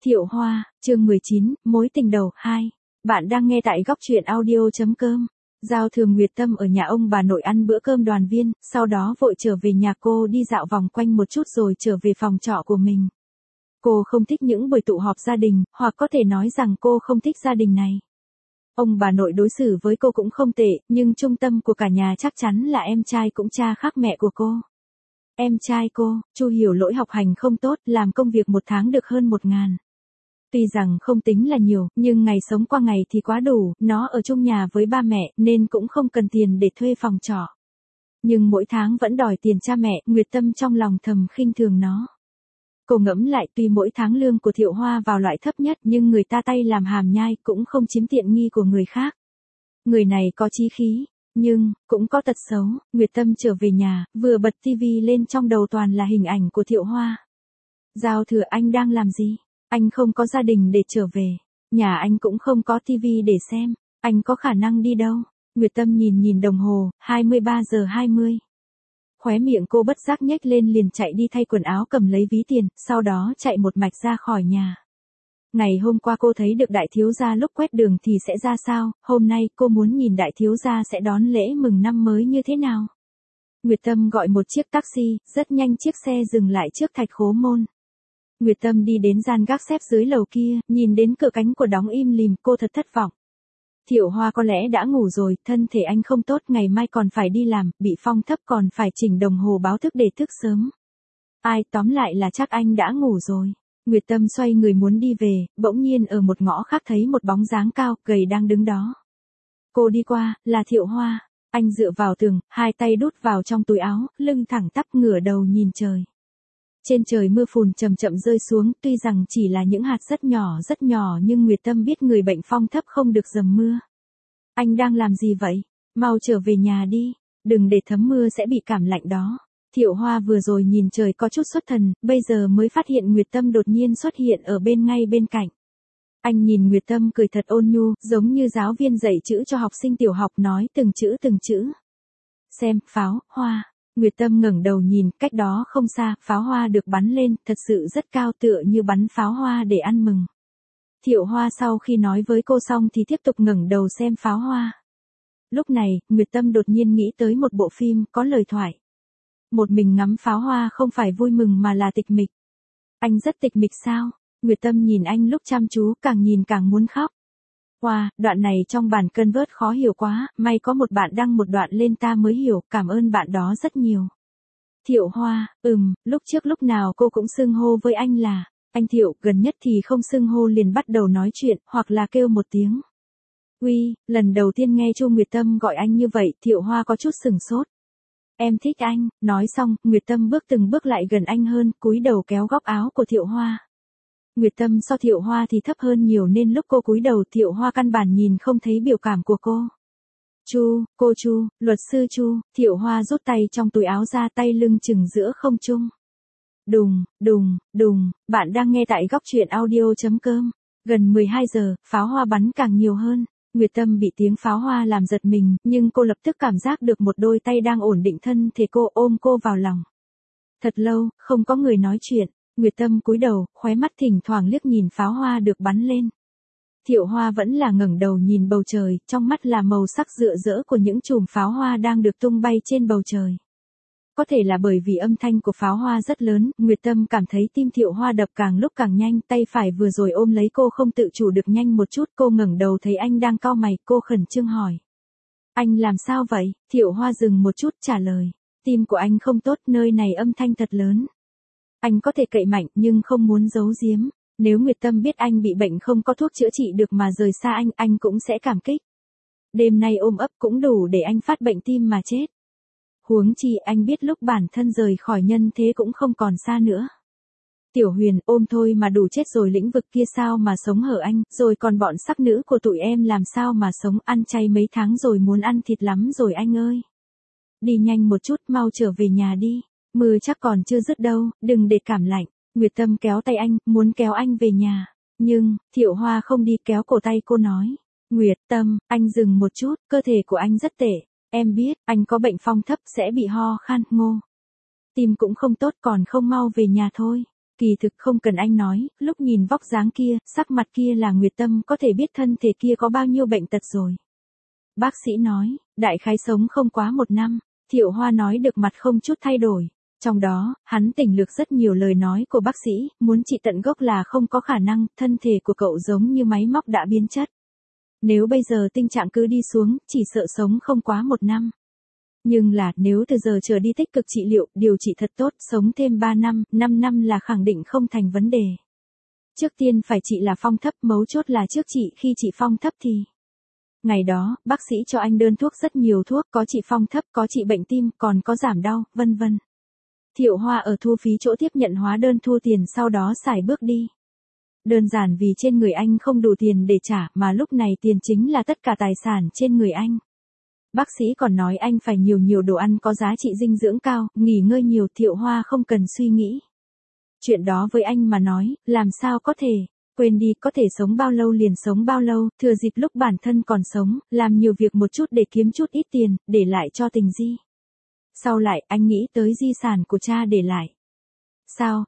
Thiệu Hoa, chương 19, mối tình đầu 2. Bạn đang nghe tại góc truyện audio.com. Giao thừa Nguyệt Tâm ở nhà ông bà nội ăn bữa cơm đoàn viên, sau đó vội trở về nhà cô đi dạo vòng quanh một chút rồi trở về phòng trọ của mình. Cô không thích những buổi tụ họp gia đình, hoặc có thể nói rằng cô không thích gia đình này. Ông bà nội đối xử với cô cũng không tệ, nhưng trung tâm của cả nhà chắc chắn là em trai cũng cha khác mẹ của cô. Em trai cô, Chu Hiểu Lỗi học hành không tốt, làm công việc một tháng được hơn 1.000. Tuy rằng không tính là nhiều, nhưng ngày sống qua ngày thì quá đủ, nó ở chung nhà với ba mẹ, nên cũng không cần tiền để thuê phòng trọ. Nhưng mỗi tháng vẫn đòi tiền cha mẹ, Nguyệt Tâm trong lòng thầm khinh thường nó. Cô ngẫm lại, tuy mỗi tháng lương của Thiệu Hoa vào loại thấp nhất nhưng người ta tay làm hàm nhai cũng không chiếm tiện nghi của người khác. Người này có chí khí, nhưng cũng có tật xấu. Nguyệt Tâm trở về nhà, vừa bật tivi lên trong đầu toàn là hình ảnh của Thiệu Hoa. Giao thừa anh đang làm gì? Anh không có gia đình để trở về. Nhà anh cũng không có tivi để xem. Anh có khả năng đi đâu? Nguyệt Tâm nhìn đồng hồ, 23:20. Khóe miệng cô bất giác nhếch lên, liền chạy đi thay quần áo, cầm lấy ví tiền, sau đó chạy một mạch ra khỏi nhà. Ngày hôm qua cô thấy được đại thiếu gia lúc quét đường thì sẽ ra sao, hôm nay cô muốn nhìn đại thiếu gia sẽ đón lễ mừng năm mới như thế nào. Nguyệt Tâm gọi một chiếc taxi, rất nhanh chiếc xe dừng lại trước Thạch Khố Môn. Nguyệt Tâm đi đến gian gác xếp dưới lầu kia, nhìn đến cửa cánh của đóng im lìm, cô thật thất vọng. Thiệu Hoa có lẽ đã ngủ rồi, thân thể anh không tốt, ngày mai còn phải đi làm, bị phong thấp còn phải chỉnh đồng hồ báo thức để thức sớm. Tóm lại là chắc anh đã ngủ rồi. Nguyệt Tâm xoay người muốn đi về, bỗng nhiên ở một ngõ khác thấy một bóng dáng cao, gầy đang đứng đó. Cô đi qua, là Thiệu Hoa. Anh dựa vào tường, hai tay đút vào trong túi áo, lưng thẳng tắp, ngửa đầu nhìn trời. Trên trời mưa phùn chậm chậm rơi xuống, tuy rằng chỉ là những hạt rất nhỏ nhưng Nguyệt Tâm biết người bệnh phong thấp không được dầm mưa. Anh đang làm gì vậy? Mau trở về nhà đi, đừng để thấm mưa sẽ bị cảm lạnh đó. Thiệu Hoa vừa rồi nhìn trời có chút xuất thần, bây giờ mới phát hiện Nguyệt Tâm đột nhiên xuất hiện ở ngay bên cạnh. Anh nhìn Nguyệt Tâm cười thật ôn nhu, giống như giáo viên dạy chữ cho học sinh tiểu học, nói từng chữ. Xem, pháo hoa. Nguyệt Tâm ngẩng đầu nhìn, cách đó không xa, pháo hoa được bắn lên, thật sự rất cao, tựa như bắn pháo hoa để ăn mừng. Thiệu Hoa sau khi nói với cô xong thì tiếp tục ngẩng đầu xem pháo hoa. Lúc này, Nguyệt Tâm đột nhiên nghĩ tới một bộ phim có lời thoại. Một mình ngắm pháo hoa không phải vui mừng mà là tịch mịch. Anh rất tịch mịch sao? Nguyệt Tâm nhìn anh lúc chăm chú, càng nhìn càng muốn khóc. Wow, đoạn này trong bản Convert khó hiểu quá, may có một bạn đăng một đoạn lên ta mới hiểu, cảm ơn bạn đó rất nhiều. Thiệu Hoa, lúc trước lúc nào cô cũng xưng hô với anh là anh Thiệu, gần nhất thì không xưng hô liền bắt đầu nói chuyện, hoặc là kêu một tiếng. Uy, lần đầu tiên nghe Chu Nguyệt Tâm gọi anh như vậy, Thiệu Hoa có chút sửng sốt. Em thích anh, nói xong, Nguyệt Tâm từng bước lại gần anh hơn, cúi đầu kéo góc áo của Thiệu Hoa. Nguyệt Tâm so Thiệu Hoa thì thấp hơn nhiều nên lúc cô cúi đầu Thiệu Hoa căn bản nhìn không thấy biểu cảm của cô. Cô Chu, luật sư Chu. Thiệu Hoa rút tay trong túi áo ra, tay lưng chừng giữa không trung. Đùng, bạn đang nghe tại góc truyện audio.com. Gần 12 giờ, pháo hoa bắn càng nhiều hơn. Nguyệt Tâm bị tiếng pháo hoa làm giật mình, nhưng cô lập tức cảm giác được một đôi tay đang ổn định thân thể cô, ôm cô vào lòng. Thật lâu, không có người nói chuyện. Nguyệt Tâm cúi đầu, khóe mắt thỉnh thoảng liếc nhìn pháo hoa được bắn lên. Thiệu Hoa vẫn là ngẩng đầu nhìn bầu trời, trong mắt là màu sắc rực rỡ của những chùm pháo hoa đang được tung bay trên bầu trời. Có thể là bởi vì âm thanh của pháo hoa rất lớn, Nguyệt Tâm cảm thấy tim Thiệu Hoa đập càng lúc càng nhanh, tay phải vừa rồi ôm lấy cô không tự chủ được nhanh một chút, cô ngẩng đầu thấy anh đang cau mày, cô khẩn trương hỏi. Anh làm sao vậy? Thiệu Hoa dừng một chút trả lời. Tim của anh không tốt, nơi này âm thanh thật lớn. Anh có thể cậy mạnh nhưng không muốn giấu giếm. Nếu Nguyệt Tâm biết anh bị bệnh không có thuốc chữa trị được mà rời xa anh cũng sẽ cảm kích. Đêm nay ôm ấp cũng đủ để anh phát bệnh tim mà chết. Huống chi anh biết lúc bản thân rời khỏi nhân thế cũng không còn xa nữa. Tiểu Huyền, ôm thôi mà đủ chết rồi, lĩnh vực kia sao mà sống hở anh, rồi còn bọn sắc nữ của tụi em làm sao mà sống, ăn chay mấy tháng rồi muốn ăn thịt lắm rồi anh ơi. Đi nhanh một chút, mau trở về nhà đi. Mưa chắc còn chưa dứt đâu, đừng để cảm lạnh. Nguyệt Tâm kéo tay anh, muốn kéo anh về nhà. Nhưng, Thiệu Hoa không đi, kéo cổ tay cô nói. Nguyệt Tâm, anh dừng một chút, cơ thể của anh rất tệ. Em biết, anh có bệnh phong thấp sẽ bị ho khan, tim cũng không tốt, còn không mau về nhà thôi. Kỳ thực không cần anh nói, lúc nhìn vóc dáng kia, sắc mặt kia là Nguyệt Tâm có thể biết thân thể kia có bao nhiêu bệnh tật rồi. Bác sĩ nói, đại khái sống không quá 1 năm, Thiệu Hoa nói được mặt không chút thay đổi. Trong đó, hắn tỉnh lược rất nhiều lời nói của bác sĩ, muốn trị tận gốc là không có khả năng, thân thể của cậu giống như máy móc đã biến chất. Nếu bây giờ tình trạng cứ đi xuống, chỉ sợ sống không quá 1 năm. Nhưng là, nếu từ giờ trở đi tích cực trị liệu, điều trị thật tốt, sống thêm 3 năm, 5 năm là khẳng định không thành vấn đề. Trước tiên phải trị là phong thấp, mấu chốt là trước trị, khi trị phong thấp thì... Ngày đó, bác sĩ cho anh đơn thuốc rất nhiều thuốc, có trị phong thấp, có trị bệnh tim, còn có giảm đau, vân vân. Thiệu Hoa ở thu phí chỗ tiếp nhận hóa đơn thu tiền sau đó xài bước đi. Đơn giản vì trên người anh không đủ tiền để trả, mà lúc này tiền chính là tất cả tài sản trên người anh. Bác sĩ còn nói anh phải nhiều đồ ăn có giá trị dinh dưỡng cao, nghỉ ngơi nhiều. Thiệu Hoa không cần suy nghĩ. Chuyện đó với anh mà nói, làm sao có thể, quên đi, có thể sống bao lâu liền sống bao lâu, thừa dịp lúc bản thân còn sống, làm nhiều việc một chút để kiếm chút ít tiền, để lại cho tình di. Sau lại, anh nghĩ tới di sản của cha để lại. Sao,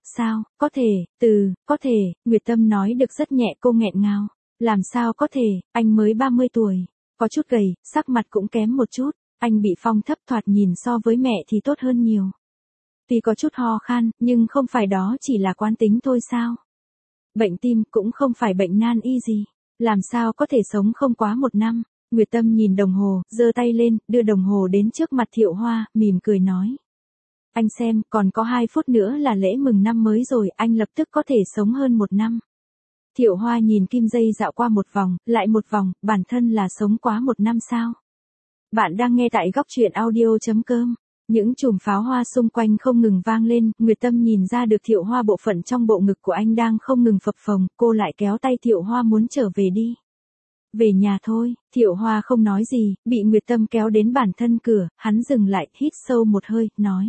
có thể, Nguyệt Tâm nói được rất nhẹ, cô nghẹn ngào. Làm sao có thể, anh mới 30 tuổi, có chút gầy, sắc mặt cũng kém một chút, anh bị phong thấp thoạt nhìn so với mẹ thì tốt hơn nhiều. Tuy có chút ho khan, nhưng không phải đó chỉ là quán tính thôi sao? Bệnh tim cũng không phải bệnh nan y gì, làm sao có thể sống không quá 1 năm? Nguyệt Tâm nhìn đồng hồ, giơ tay lên, đưa đồng hồ đến trước mặt Thiệu Hoa, mỉm cười nói. Anh xem, còn có 2 phút nữa là lễ mừng năm mới rồi, anh lập tức có thể sống hơn 1 năm. Thiệu Hoa nhìn kim dây dạo qua một vòng, lại một vòng, bản thân là sống quá 1 năm sao? Bạn đang nghe tại góc truyện audio.com. Những chùm pháo hoa xung quanh không ngừng vang lên, Nguyệt Tâm nhìn ra được Thiệu Hoa bộ phận trong bộ ngực của anh đang không ngừng phập phồng, cô lại kéo tay Thiệu Hoa muốn trở về đi. Về nhà thôi, Thiệu Hoa không nói gì, bị Nguyệt Tâm kéo đến bản thân cửa, hắn dừng lại, hít sâu một hơi, nói.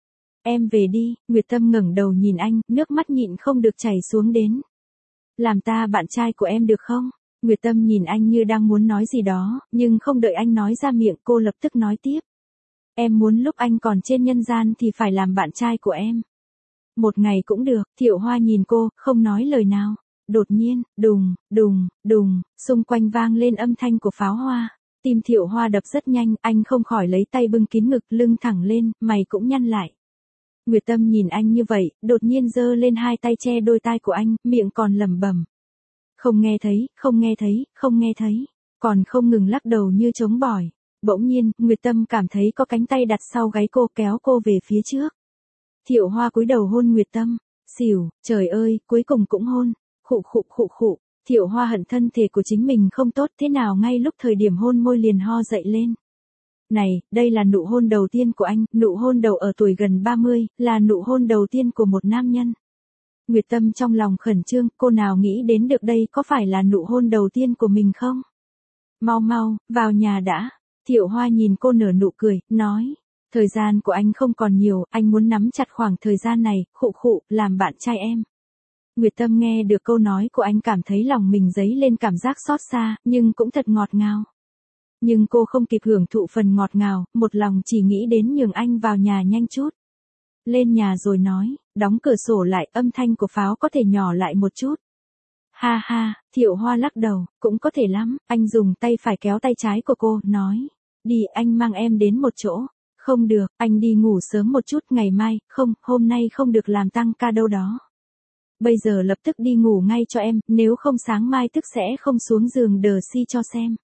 Em về đi. Nguyệt Tâm ngẩng đầu nhìn anh, nước mắt nhịn không được chảy xuống đến. Làm ta bạn trai của em được không? Nguyệt Tâm nhìn anh như đang muốn nói gì đó, nhưng không đợi anh nói ra miệng, cô lập tức nói tiếp. Em muốn lúc anh còn trên nhân gian thì phải làm bạn trai của em. Một ngày cũng được. Thiệu Hoa nhìn cô, không nói lời nào. Đột nhiên, đùng, đùng, đùng, xung quanh vang lên âm thanh của pháo hoa. Tim Thiệu Hoa đập rất nhanh, anh không khỏi lấy tay bưng kín ngực, lưng thẳng lên, mày cũng nhăn lại. Nguyệt Tâm nhìn anh như vậy, đột nhiên giơ lên 2 tay che đôi tai của anh, miệng còn lẩm bẩm. Không nghe thấy, không nghe thấy, không nghe thấy. Còn không ngừng lắc đầu như trống bỏi. Bỗng nhiên, Nguyệt Tâm cảm thấy có cánh tay đặt sau gáy cô, kéo cô về phía trước. Thiệu Hoa cúi đầu hôn Nguyệt Tâm. Xỉu, trời ơi, cuối cùng cũng hôn. Khụ. Thiệu Hoa hận thân thể của chính mình không tốt, thế nào ngay lúc thời điểm hôn môi liền ho dậy lên. Này, đây là nụ hôn đầu tiên của anh, nụ hôn đầu ở tuổi gần 30, là nụ hôn đầu tiên của một nam nhân. Nguyệt Tâm trong lòng khẩn trương, cô nào nghĩ đến được đây có phải là nụ hôn đầu tiên của mình không? Mau, vào nhà đã. Thiệu Hoa nhìn cô nở nụ cười, nói. Thời gian của anh không còn nhiều, anh muốn nắm chặt khoảng thời gian này, làm bạn trai em. Nguyệt Tâm nghe được câu nói của anh cảm thấy lòng mình dấy lên cảm giác xót xa, nhưng cũng thật ngọt ngào. Nhưng cô không kịp hưởng thụ phần ngọt ngào, một lòng chỉ nghĩ đến nhường anh vào nhà nhanh chút. Lên nhà rồi nói, đóng cửa sổ lại, âm thanh của pháo có thể nhỏ lại một chút. Ha, Thiệu Hoa lắc đầu, cũng có thể lắm, anh dùng tay phải kéo tay trái của cô, nói. Đi, anh mang em đến một chỗ. Không được, anh đi ngủ sớm một chút, ngày mai, không, hôm nay không được làm tăng ca đâu đó. Bây giờ lập tức đi ngủ ngay cho em, nếu không sáng mai thức sẽ không xuống giường đờ si cho xem.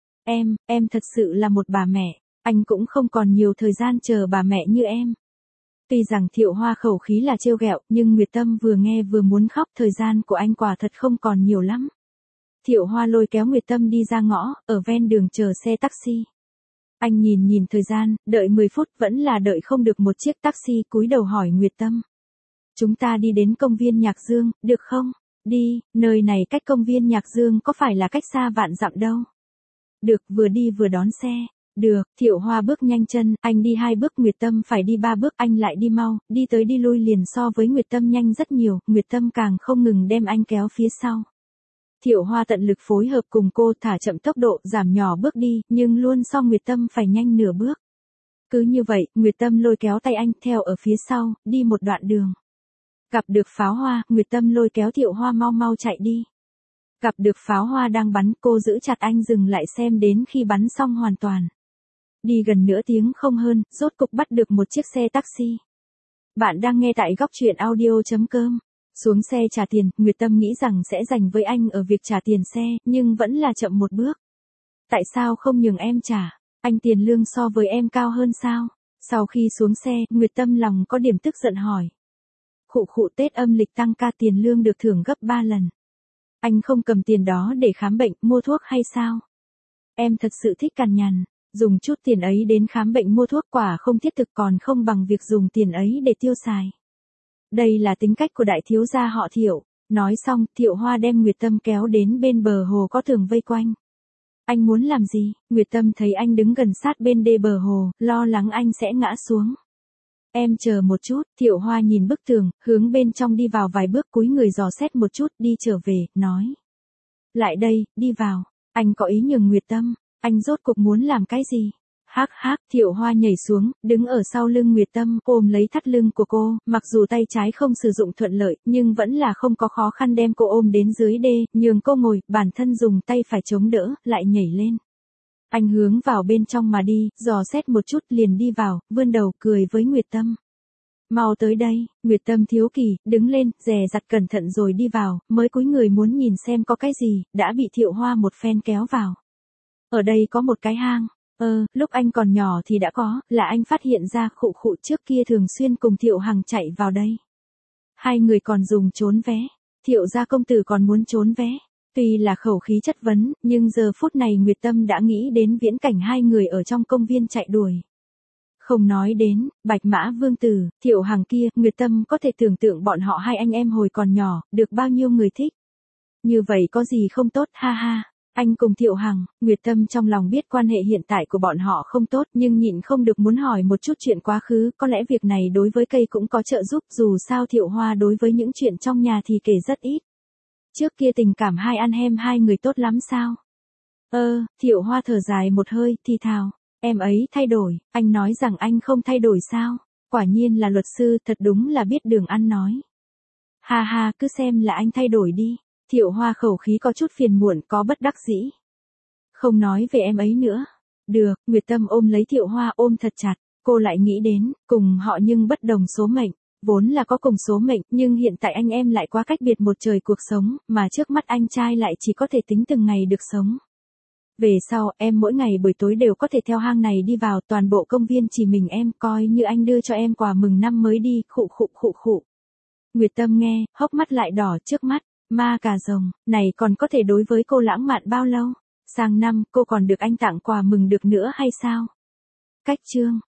Em thật sự là một bà mẹ, anh cũng không còn nhiều thời gian chờ bà mẹ như em. Tuy rằng Thiệu Hoa khẩu khí là trêu ghẹo, nhưng Nguyệt Tâm vừa nghe vừa muốn khóc, thời gian của anh quả thật không còn nhiều lắm. Thiệu Hoa lôi kéo Nguyệt Tâm đi ra ngõ, ở ven đường chờ xe taxi. Anh nhìn thời gian, đợi 10 phút vẫn là đợi không được một chiếc taxi, cúi đầu hỏi Nguyệt Tâm. Chúng ta đi đến công viên Nhạc Dương, được không? Đi, nơi này cách công viên Nhạc Dương có phải là cách xa vạn dặm đâu. Được, vừa đi vừa đón xe. Được, Thiệu Hoa bước nhanh chân, anh đi 2 bước, Nguyệt Tâm phải đi 3 bước, anh lại đi mau, đi tới đi lui liền so với Nguyệt Tâm nhanh rất nhiều, Nguyệt Tâm càng không ngừng đem anh kéo phía sau. Thiệu Hoa tận lực phối hợp cùng cô, thả chậm tốc độ, giảm nhỏ bước đi, nhưng luôn so Nguyệt Tâm phải nhanh nửa bước. Cứ như vậy, Nguyệt Tâm lôi kéo tay anh theo ở phía sau, đi một đoạn đường. Gặp được pháo hoa, Nguyệt Tâm lôi kéo Thiệu Hoa mau mau chạy đi. Gặp được pháo hoa đang bắn, cô giữ chặt anh dừng lại xem đến khi bắn xong hoàn toàn. Đi gần nửa tiếng không hơn, rốt cục bắt được một chiếc xe taxi. Bạn đang nghe tại góc truyện audio.com. Xuống xe trả tiền, Nguyệt Tâm nghĩ rằng sẽ dành với anh ở việc trả tiền xe, nhưng vẫn là chậm một bước. Tại sao không nhường em trả? Anh tiền lương so với em cao hơn sao? Sau khi xuống xe, Nguyệt Tâm lòng có điểm tức giận hỏi. Khụ khụ, Tết âm lịch tăng ca tiền lương được thưởng gấp 3 lần. Anh không cầm tiền đó để khám bệnh, mua thuốc hay sao? Em thật sự thích cằn nhằn, dùng chút tiền ấy đến khám bệnh mua thuốc quả không thiết thực, còn không bằng việc dùng tiền ấy để tiêu xài. Đây là tính cách của đại thiếu gia họ Thiệu. Nói xong, Thiệu Hoa đem Nguyệt Tâm kéo đến bên bờ hồ có tường vây quanh. Anh muốn làm gì? Nguyệt Tâm thấy anh đứng gần sát bên đê bờ hồ, lo lắng anh sẽ ngã xuống. Em chờ một chút. Thiệu Hoa nhìn bức tường, hướng bên trong đi vào vài bước, cúi người dò xét một chút, đi trở về, nói. Lại đây, đi vào. Anh có ý nhường Nguyệt Tâm. Anh rốt cuộc muốn làm cái gì? Hắc hắc, Thiệu Hoa nhảy xuống, đứng ở sau lưng Nguyệt Tâm, ôm lấy thắt lưng của cô, mặc dù tay trái không sử dụng thuận lợi, nhưng vẫn là không có khó khăn đem cô ôm đến dưới đê, nhường cô ngồi, bản thân dùng tay phải chống đỡ, lại nhảy lên. Anh hướng vào bên trong mà đi, dò xét một chút liền đi vào, vươn đầu cười với Nguyệt Tâm. Mau tới đây. Nguyệt Tâm thiếu kỳ, đứng lên, dè dặt cẩn thận rồi đi vào, mới cúi người muốn nhìn xem có cái gì, đã bị Thiệu Hoa một phen kéo vào. Ở đây có một cái hang. Lúc anh còn nhỏ thì đã có, là anh phát hiện ra. Khụ khụ, trước kia thường xuyên cùng Thiệu Hằng chạy vào đây. Hai người còn dùng trốn vé. Thiệu gia công tử còn muốn trốn vé. Tuy là khẩu khí chất vấn, nhưng giờ phút này Nguyệt Tâm đã nghĩ đến viễn cảnh hai người ở trong công viên chạy đuổi. Không nói đến, Bạch Mã Vương Tử, Thiệu Hằng kia, Nguyệt Tâm có thể tưởng tượng bọn họ hai anh em hồi còn nhỏ, được bao nhiêu người thích. Như vậy có gì không tốt, ha ha. Anh cùng Thiệu Hằng, Nguyệt Tâm trong lòng biết quan hệ hiện tại của bọn họ không tốt, nhưng nhịn không được muốn hỏi một chút chuyện quá khứ, có lẽ việc này đối với cây cũng có trợ giúp, dù sao Thiệu Hoa đối với những chuyện trong nhà thì kể rất ít. Trước kia tình cảm hai anh em hai người tốt lắm sao? Thiệu Hoa thở dài một hơi, thì thào, em ấy thay đổi, anh nói rằng anh không thay đổi sao? Quả nhiên là luật sư, thật đúng là biết đường ăn nói. Ha ha, cứ xem là anh thay đổi đi. Thiệu Hoa khẩu khí có chút phiền muộn, có bất đắc dĩ. Không nói về em ấy nữa. Được, Nguyệt Tâm ôm lấy Thiệu Hoa, ôm thật chặt. Cô lại nghĩ đến, cùng họ nhưng bất đồng số mệnh. Vốn là có cùng số mệnh, nhưng hiện tại anh em lại quá cách biệt một trời cuộc sống, mà trước mắt anh trai lại chỉ có thể tính từng ngày được sống. Về sau, em mỗi ngày buổi tối đều có thể theo hang này đi vào, toàn bộ công viên chỉ mình em, coi như anh đưa cho em quà mừng năm mới đi, khụ khụ khụ khụ. Nguyệt Tâm nghe, hốc mắt lại đỏ trước mắt. Ma cà rồng, này còn có thể đối với cô lãng mạn bao lâu? Sang năm, cô còn được anh tặng quà mừng được nữa hay sao? Cách chương.